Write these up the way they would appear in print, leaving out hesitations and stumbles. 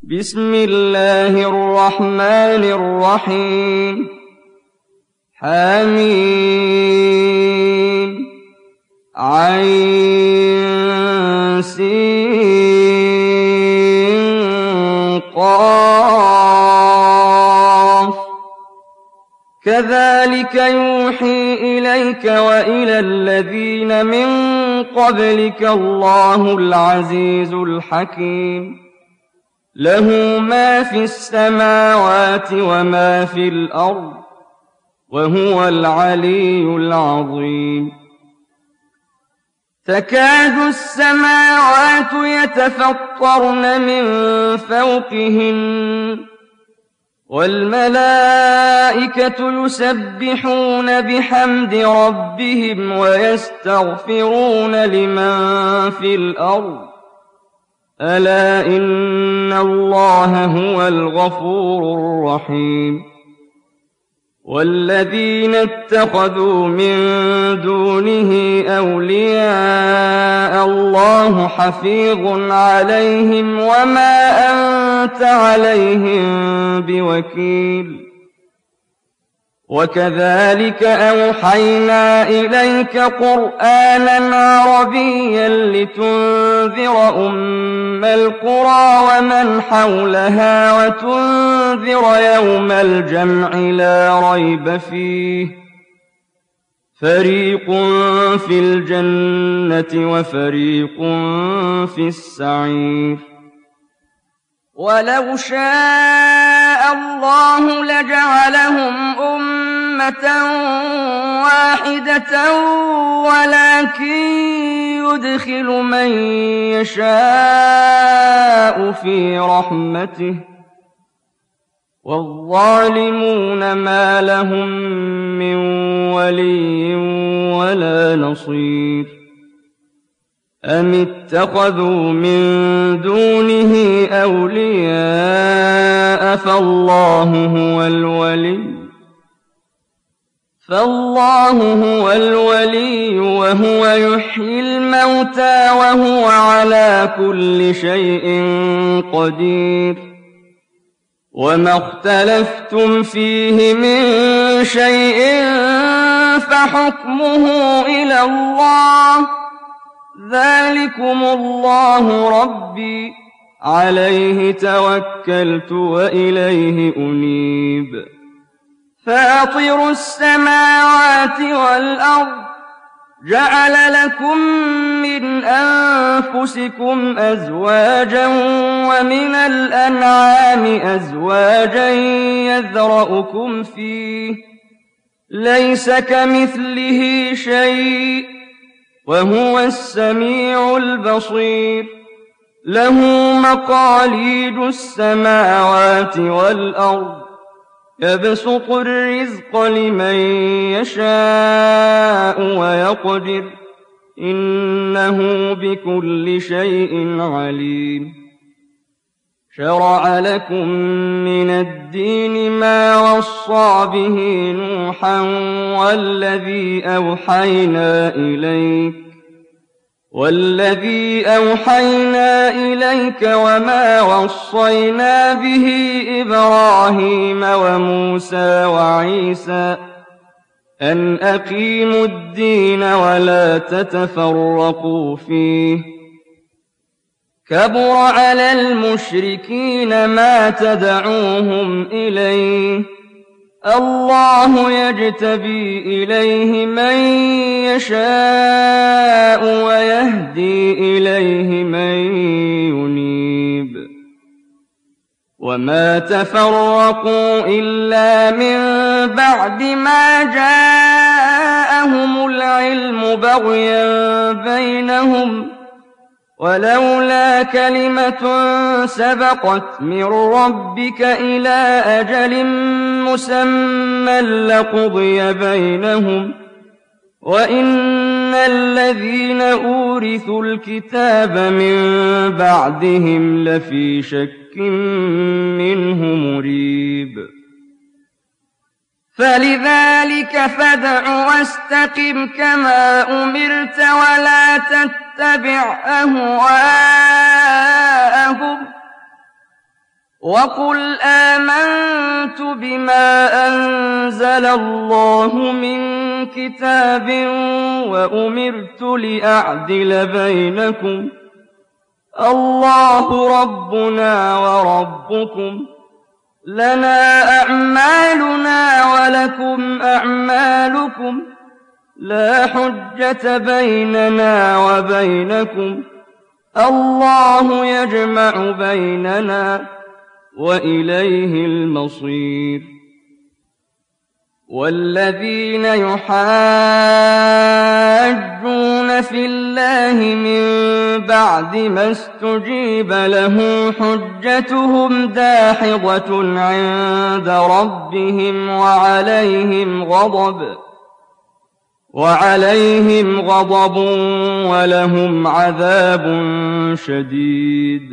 بسم الله الرحمن الرحيم حميم عين سين قاف كذلك يوحي إليك وإلى الذين من قبلك الله العزيز الحكيم له ما في السماوات وما في الأرض وهو العلي العظيم تكاد السماوات يتفطرن من فوقهن والملائكة يسبحون بحمد ربهم ويستغفرون لمن في الأرض ألا إن الله هو الغفور الرحيم والذين اتخذوا من دونه أولياء الله حفيظ عليهم وما أنت عليهم بوكيل وكذلك أوحينا إليك قرآنا عربيا لتنذر أم القرى ومن حولها وتنذر يوم الجمع لا ريب فيه فريق في الجنة وفريق في السعير ولو شاء الله لجعلهم أمة واحدة ولكن يدخل من يشاء في رحمته والظالمون ما لهم من ولي ولا نصير أم اتخذوا من دونه أولياء فالله هو الولي وهو يحيي الموتى وهو على كل شيء قدير وما اختلفتم فيه من شيء فحكمه إلى الله ذلكم الله ربي عليه توكلت وإليه أنيب فاطر السماوات والأرض جعل لكم من أنفسكم أزواجا ومن الأنعام أزواجا يذرأكم فيه ليس كمثله شيء وهو السميع البصير له مقاليد السماوات والأرض يبسط الرزق لمن يشاء ويقدر إنه بكل شيء عليم شرع لكم من الدين ما وصى به نوحا والذي أوحينا إليك وما وصينا به إبراهيم وموسى وعيسى أن أقيموا الدين ولا تتفرقوا فيه كبر على المشركين ما تدعوهم إليه الله يجتبي إليه من يشاء ويهدي إليه من ينيب وما تفرقوا إلا من بعد ما جاءهم العلم بغيا بينهم ولولا كلمة سبقت من ربك إلى أجل مسمى لقضي بينهم وإن الذين أورثوا الكتاب من بعدهم لفي شك منه مريب فلذلك فادع واستقم كما أمرت ولا تتبع أهواءهم وقل آمنت بما أنزل الله من كتاب وأمرت لأعدل بينكم الله ربنا وربكم لنا أعمالنا ولكم أعمالكم لا حجة بيننا وبينكم الله يجمع بيننا وإليه المصير والذين يحاجون في الله من بعد ما استجيب له حجتهم داحضة عند ربهم وعليهم غضب ولهم عذاب شديد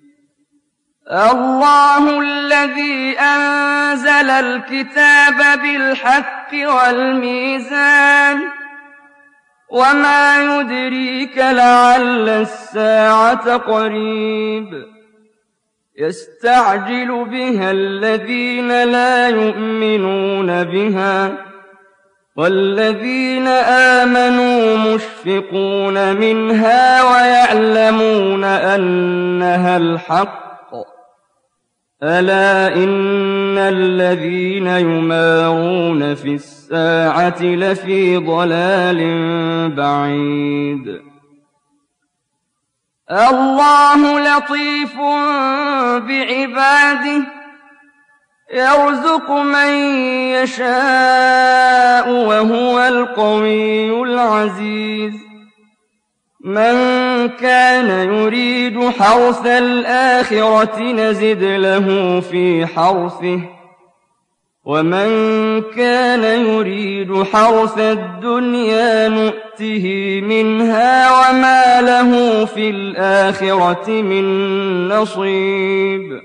الله الذي أنزل الكتاب بالحق والميزان وما يدريك لعل الساعة قريب يستعجل بها الذين لا يؤمنون بها والذين آمنوا مشفقون منها ويعلمون أنها الحق ألا إن الذين يمارون في الساعة لفي ضلال بعيد الله لطيف بعباده يرزق من يشاء وهو القوي العزيز من كان يريد حرث الآخرة نزد له في حرثه ومن كان يريد حرث الدنيا نؤته منها وما له في الآخرة من نصيب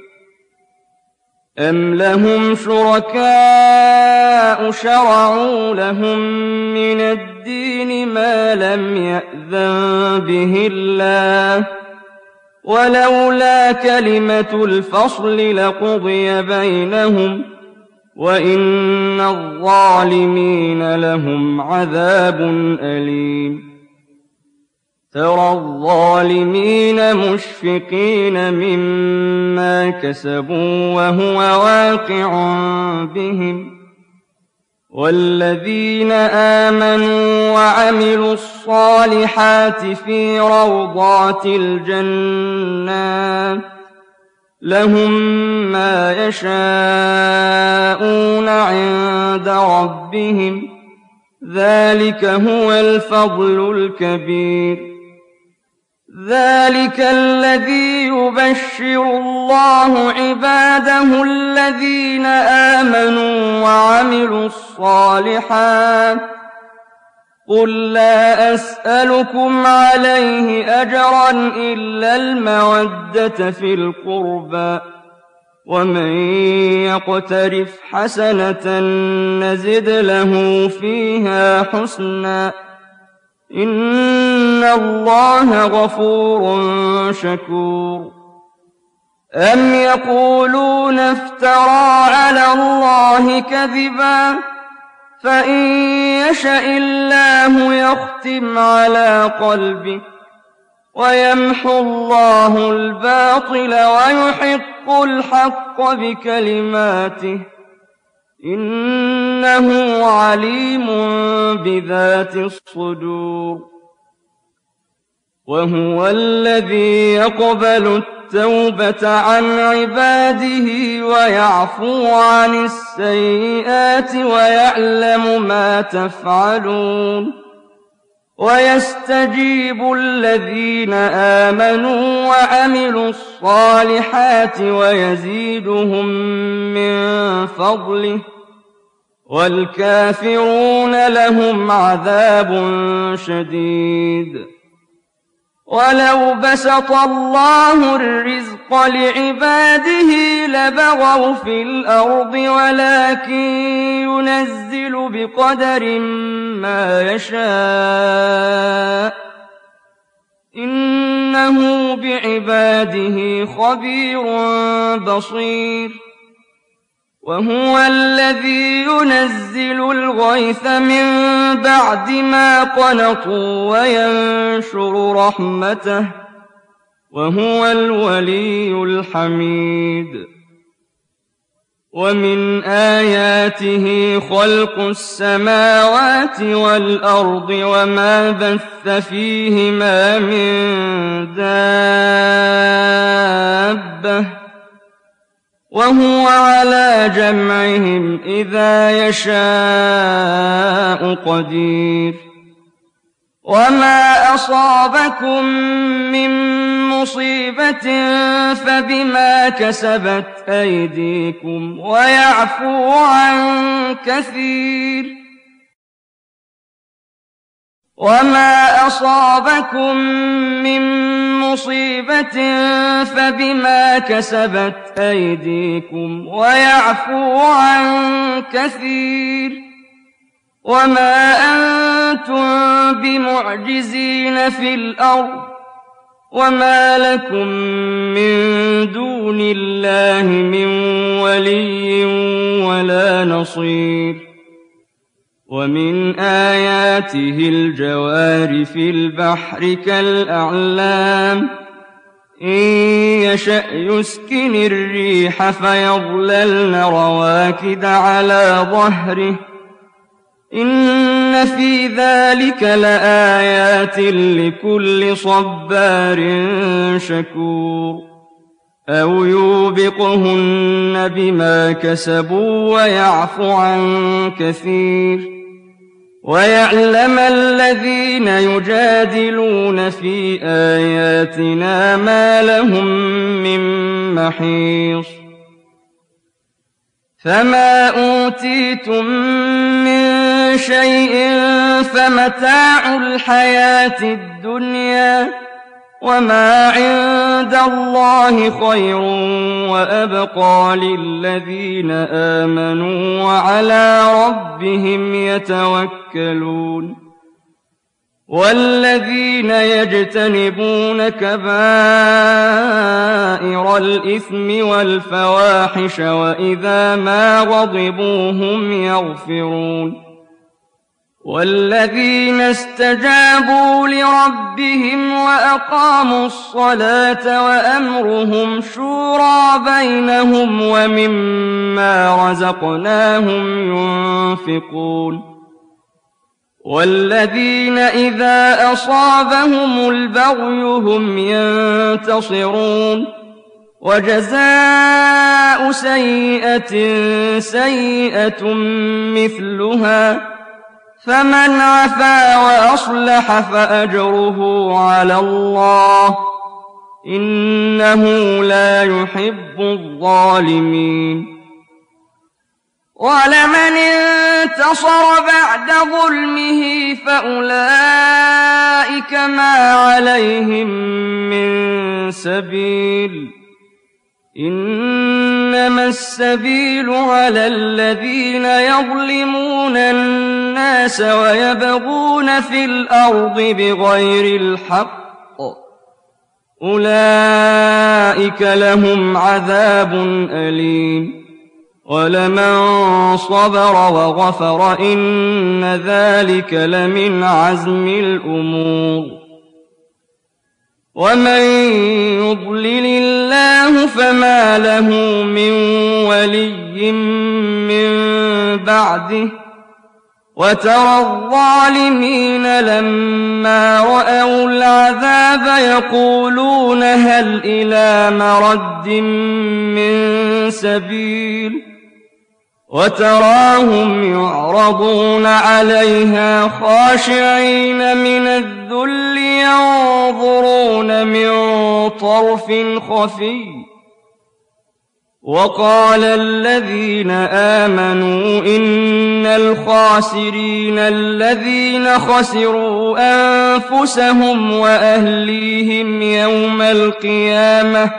أم لهم شركاء شرعوا لهم من الدين ما لم يأذن به الله ولولا كلمة الفصل لقضي بينهم وإن الظالمين لهم عذاب أليم ترى الظالمين مشفقين مما كسبوا وهو واقع بهم والذين آمنوا وعملوا الصالحات في روضات الجنات لهم ما يشاءون عند ربهم ذلك هو الفضل الكبير ذلك الذي يبشر الله عباده الذين آمنوا وعملوا الصالحات قل لا أسألكم عليه أجرا إلا المودة في القربى ومن يقترف حسنة نزد له فيها حسنا إن الله غفور شكور أم يقولون افترى على الله كذبا فإن يشأ الله يختم على قلبك ويمحو الله الباطل ويحق الحق بكلماته إنه عليم بذات الصدور وهو الذي يقبل التوبة عن عباده ويعفو عن السيئات ويعلم ما تفعلون ويستجيب الذين آمنوا وعملوا الصالحات ويزيدهم من فضله والكافرون لهم عذاب شديد ولو بسط الله الرزق لعباده لبغوا في الأرض ولكن ينزل بقدر ما يشاء إنه بعباده خبير بصير وهو الذي ينزل الغيث من بعد ما قنطوا وينشر رحمته وهو الولي الحميد ومن آياته خلق السماوات والأرض وما بث فيهما من دابة وهو على جمعهم إذا يشاء قدير وما أصابكم من مصيبة فبما كسبت أيديكم ويعفو عن كثير وما أصابكم من مصيبة فبما كسبت أيديكم ويعفو عن كثير وما أنتم بمعجزين في الأرض وما لكم من دون الله من ولي ولا نصير ومن آياته الجوار في البحر كالأعلام إن يشأ يسكن الريح فيظللن رواكد على ظهره إن في ذلك لآيات لكل صبار شكور أو يوبقهن بما كسبوا ويعفو عن كثير ويعلم الذين يجادلون في آياتنا ما لهم من محيص فما أوتيتم من شيء فمتاع الحياة الدنيا وما عند الله خير وأبقى للذين آمنوا وعلى ربهم يتوكلون والذين يجتنبون كبائر الإثم والفواحش وإذا ما غضبوا هم يغفرون والذين استجابوا لربهم وأقاموا الصلاة وأمرهم شورى بينهم ومما رزقناهم ينفقون والذين إذا أصابهم البغي هم ينتصرون وجزاء سيئة سيئة مثلها فمن عفا وأصلح فأجره على الله إنه لا يحب الظالمين ولمن انتصر بعد ظلمه فأولئك ما عليهم من سبيل إنما السبيل على الذين يظلمون الناس ويبغون في الأرض بغير الحق أولئك لهم عذاب أليم ولمن صبر وغفر إن ذلك لمن عزم الأمور ومن يضلل الله فما له من ولي من بعده وترى الظالمين لما رأوا العذاب يقولون هل إلى مرد من سبيل وتراهم يعرضون عليها خاشعين من الذل ينظرون من طرف خفي وقال الذين آمنوا إن الخاسرين الذين خسروا أنفسهم وأهليهم يوم القيامة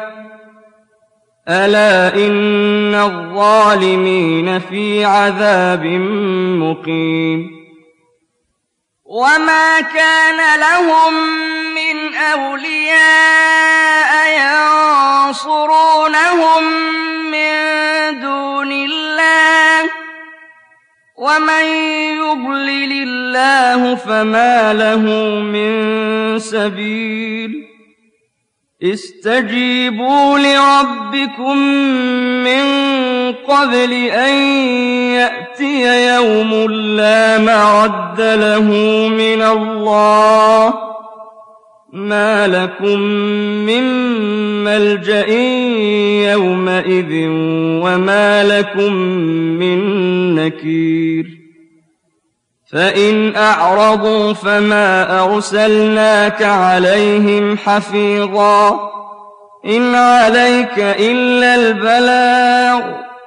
ألا إن الظالمين في عذاب مقيم وما كان لهم من أولياء ينصرونهم من دون الله ومن يضلل الله فما له من سبيل استجيبوا لربكم من قبل أن يأتي يوم لا مرد له من الله ما لكم من ملجأ يومئذ وما لكم من نكير فإن أعرضوا فما أرسلناك عليهم حفيظا إن عليك إلا البلاغ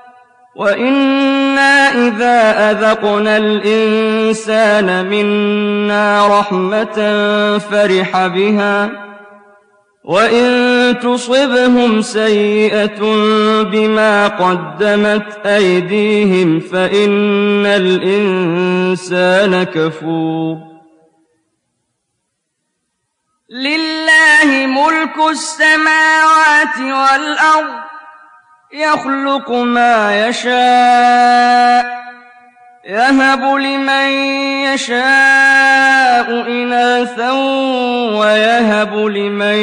وإنا إذا أذقنا الإنسان منا رحمة فرح بها وإن تصبهم سيئة بما قدمت أيديهم فإن الإنسان كفور لله ملك السماوات والأرض يخلق ما يشاء يهب لمن يشاء إناثا ويهب لمن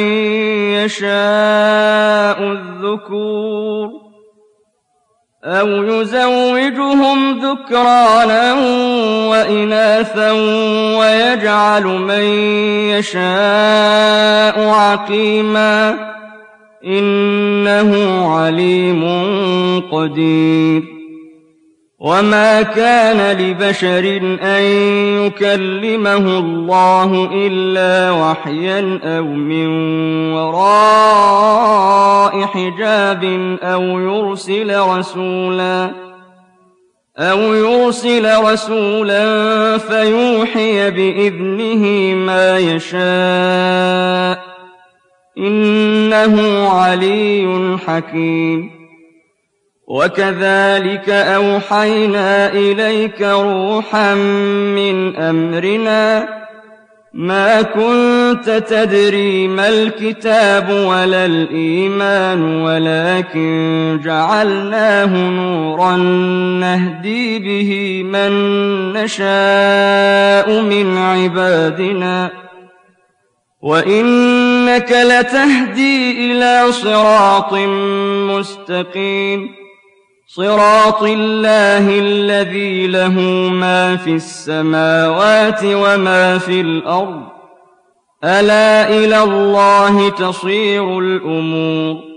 يشاء الذكور أو يزوجهم ذكرانا وإناثا ويجعل من يشاء عقيما إنه عليم قدير وما كان لبشر أن يكلمه الله إلا وحيا أو من وراء حجاب أو يرسل رسولا فيوحي بإذنه ما يشاء إنه علي حكيم وكذلك أوحينا إليك روحا من أمرنا ما كنت تدري ما الكتاب ولا الإيمان ولكن جعلناه نورا نهدي به من نشاء من عبادنا وإنك لتهدي إلى صراط مستقيم صراط الله الذي له ما في السماوات وما في الأرض ألا إلى الله تصير الأمور